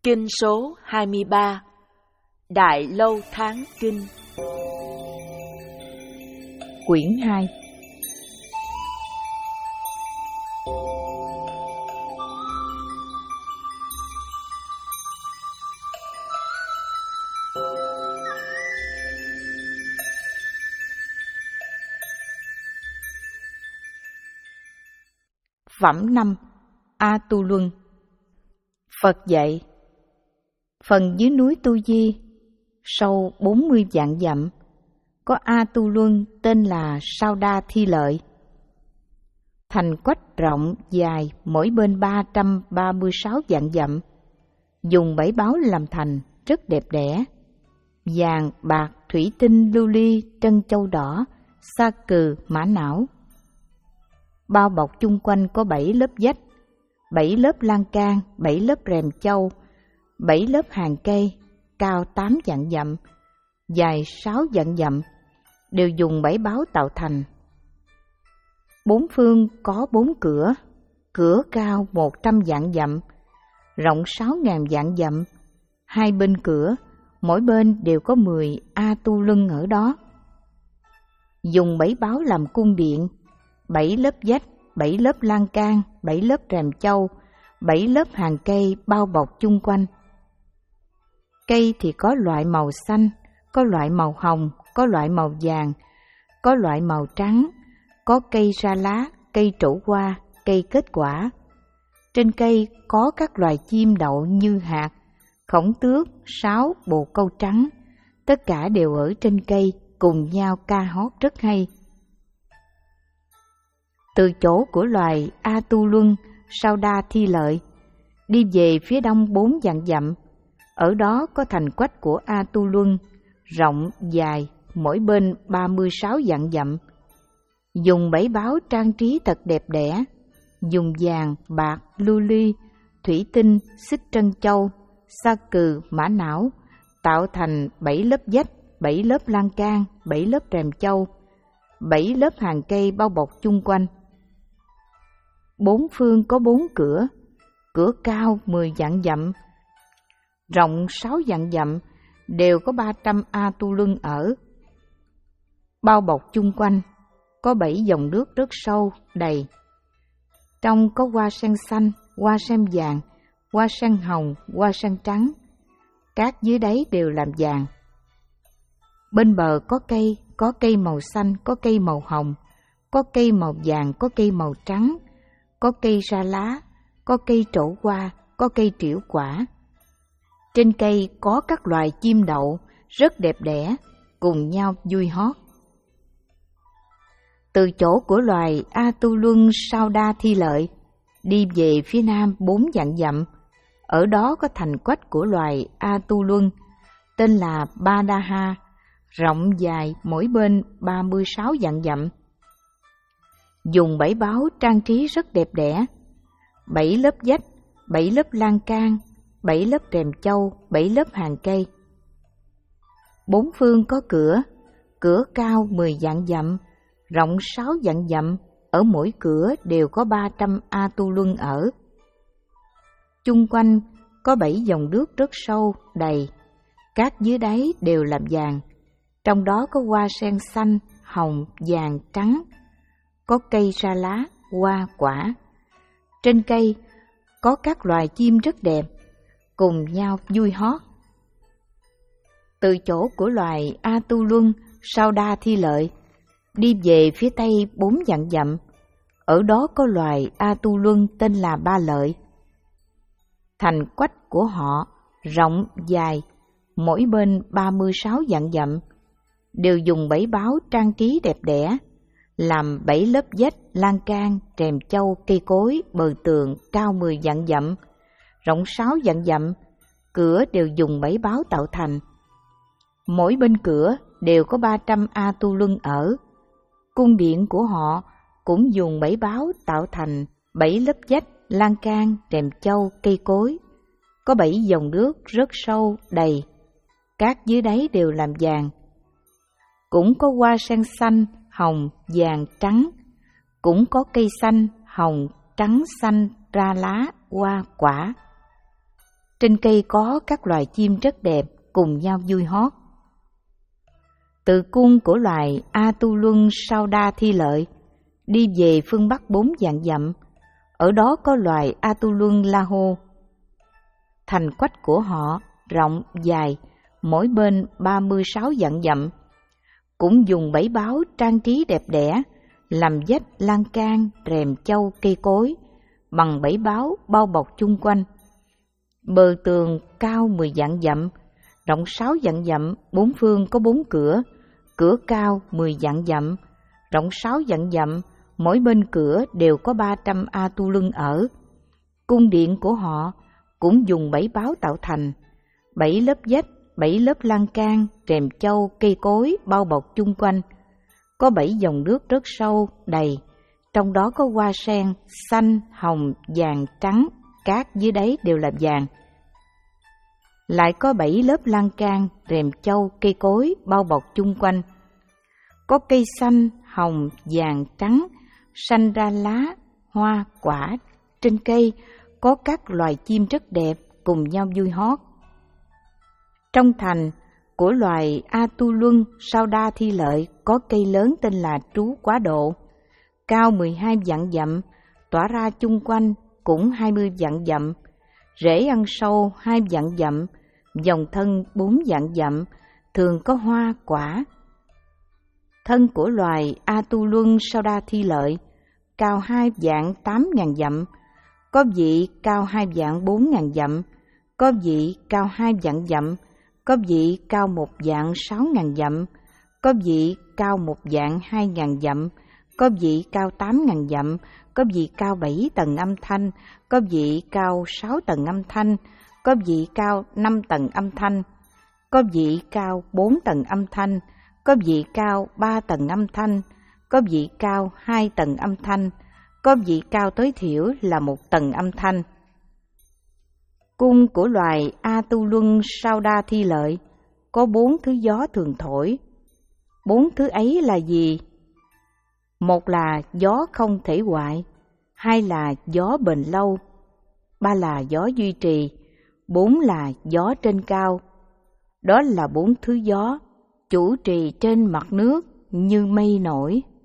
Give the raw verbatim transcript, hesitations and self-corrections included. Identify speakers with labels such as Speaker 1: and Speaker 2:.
Speaker 1: Kinh số hai mươi ba. Đại Lâu Tháng Kinh.
Speaker 2: Quyển hai. Phẩm năm. A Tu Luân. Phật dạy: phần dưới núi Tu Di, sâu bốn mươi vạn dặm, có A Tu Luân tên là Sao Đa Thi Lợi. Thành quách rộng dài mỗi bên ba trăm ba mươi sáu vạn dặm, dùng bảy báu làm thành, rất đẹp đẽ. Vàng, bạc, thủy tinh, lưu ly, trân châu đỏ, sa cừ, mã não. Bao bọc chung quanh có bảy lớp vách, bảy lớp lan can, bảy lớp rèm châu, bảy lớp hàng cây, cao tám vạn dặm, dài sáu vạn dặm, đều dùng bảy báu tạo thành. Bốn phương có bốn cửa, cửa cao một trăm vạn dặm, rộng sáu ngàn vạn dặm. Hai bên cửa, mỗi bên đều có mười A Tu Luân ở đó. Dùng bảy báu làm cung điện, bảy lớp vách, bảy lớp lan can, bảy lớp rèm châu, bảy lớp hàng cây bao bọc chung quanh. Cây thì có loại màu xanh, có loại màu hồng, có loại màu vàng, có loại màu trắng, có cây ra lá, cây trổ hoa, cây kết quả. Trên cây có các loài chim đậu như hạt, khổng tước, sáo, bồ câu trắng. Tất cả đều ở trên cây cùng nhau ca hót rất hay. Từ chỗ của loài A Tu Luân, Sao Đa Thi Lợi, đi về phía đông bốn vạn dặm, ở đó có thành quách của A Tu Luân, rộng, dài, mỗi bên ba mươi sáu vạn dặm. Dùng bảy báu trang trí thật đẹp đẽ, dùng vàng, bạc, lưu ly, thủy tinh, xích trân châu, sa cừ, mã não, tạo thành bảy lớp vách, bảy lớp lan can, bảy lớp rèm châu, bảy lớp hàng cây bao bọc chung quanh. Bốn phương có bốn cửa, cửa cao mười vạn dặm, rộng sáu vạn dặm, đều có ba trăm A Tu Luân ở. Bao bọc chung quanh, có bảy dòng nước rất sâu, đầy. Trong có hoa sen xanh, hoa sen vàng, hoa sen hồng, hoa sen trắng. Cát dưới đáy đều làm vàng. Bên bờ có cây, có cây màu xanh, có cây màu hồng, có cây màu vàng, có cây màu trắng, có cây ra lá, có cây trổ hoa, có cây trĩu quả. Trên cây có các loài chim đậu rất đẹp đẽ, cùng nhau vui hót. Từ chỗ của loài A Tu Luân Sao Đa Thi Lợi, đi về phía nam bốn vạn dặm, ở đó có thành quách của loài A Tu Luân, tên là Ba Đa Ha, rộng dài mỗi bên ba mươi sáu vạn dặm. Dùng bảy báu trang trí rất đẹp đẽ, bảy lớp vách, bảy lớp lan can, bảy lớp rèm châu, bảy lớp hàng cây. Bốn phương có cửa, cửa cao mười vạn dặm, rộng sáu vạn dặm, ở mỗi cửa đều có ba trăm A Tu Luân ở. Chung quanh có bảy dòng nước rất sâu, đầy, cát dưới đáy đều làm vàng. Trong đó có hoa sen xanh, hồng, vàng, trắng, có cây ra lá, hoa, quả. Trên cây có các loài chim rất đẹp, cùng nhau vui hót. Từ chỗ của loài A Tu Luân Sao Đa Thi Lợi, đi về phía tây bốn vạn dặm, ở đó có loài A Tu Luân tên là Ba Lợi. Thành quách của họ rộng, dài, mỗi bên ba mươi sáu vạn dặm, đều dùng bảy báu trang trí đẹp đẽ, làm bảy lớp vách, lan can, rèm châu, cây cối, bờ tường cao mười vạn dặm, rộng sáu vạn dặm, cửa đều dùng bảy báu tạo thành. Mỗi bên cửa đều có ba trăm A Tu Luân ở. Cung điện của họ cũng dùng bảy báu tạo thành bảy lớp vách, lan can, rèm châu, cây cối. Có bảy dòng nước rất sâu, đầy. Cát dưới đáy đều làm vàng. Cũng có hoa sen xanh, hồng, vàng, trắng. Cũng có cây xanh, hồng, trắng, xanh, ra lá, hoa, quả. Trên cây có các loài chim rất đẹp cùng nhau vui hót. Từ cung của loài Atuluân Sauda Thi Lợi đi về phương bắc bốn vạn dặm, ở đó có loài Atuluân La Hô. Thành quách của họ rộng dài, mỗi bên ba mươi sáu vạn dặm, cũng dùng bảy báo trang trí đẹp đẽ, làm vách lan can, rèm châu, cây cối, bằng bảy báo bao bọc chung quanh. Bờ tường cao mười vạn dặm, rộng sáu vạn dặm, bốn phương có bốn cửa, cửa cao mười vạn dặm, rộng sáu vạn dặm, mỗi bên cửa đều có ba trăm Atuluân ở. Cung điện của họ cũng dùng bảy báo tạo thành, bảy lớp vách, bảy lớp lan can, rèm châu, cây cối bao bọc chung quanh. Có bảy dòng nước rất sâu, đầy, trong đó có hoa sen, xanh, hồng, vàng, trắng, cát dưới đáy đều là vàng. Lại có bảy lớp lan can, rèm châu, cây cối bao bọc chung quanh. Có cây xanh, hồng, vàng, trắng, xanh ra lá, hoa, quả. Trên cây có các loài chim rất đẹp cùng nhau vui hót. Trong thành của loài Atuluân Sauda Thi Lợi có cây lớn tên là Trú Quá Độ, cao mười hai vạn dặm, tỏa ra chung quanh cũng hai mươi vạn dặm, rễ ăn sâu hai vạn dặm, dòng thân bốn vạn dặm, thường có hoa quả. Thân của loài Atuluân Sauda Thi Lợi cao hai vạn tám ngàn dặm, có vị cao hai vạn bốn ngàn dặm, có vị cao hai vạn dặm, có vị cao một vạn sáu ngàn dặm, có vị cao một vạn hai ngàn dặm, có vị cao tám ngàn dặm, có vị cao bảy tầng âm thanh, có vị cao sáu tầng âm thanh, có vị cao năm tầng âm thanh, có vị cao bốn tầng âm thanh, có vị cao ba tầng âm thanh, có vị cao hai tầng âm thanh, có vị cao tối thiểu là một tầng âm thanh. Cung của loài Atuluân Sauda Thi Lợi có bốn thứ gió thường thổi. Bốn thứ ấy là gì? Một là gió không thể hoại, hai là gió bền lâu, ba là gió duy trì, bốn là gió trên cao. Đó là bốn thứ gió chủ trì trên mặt nước như mây nổi.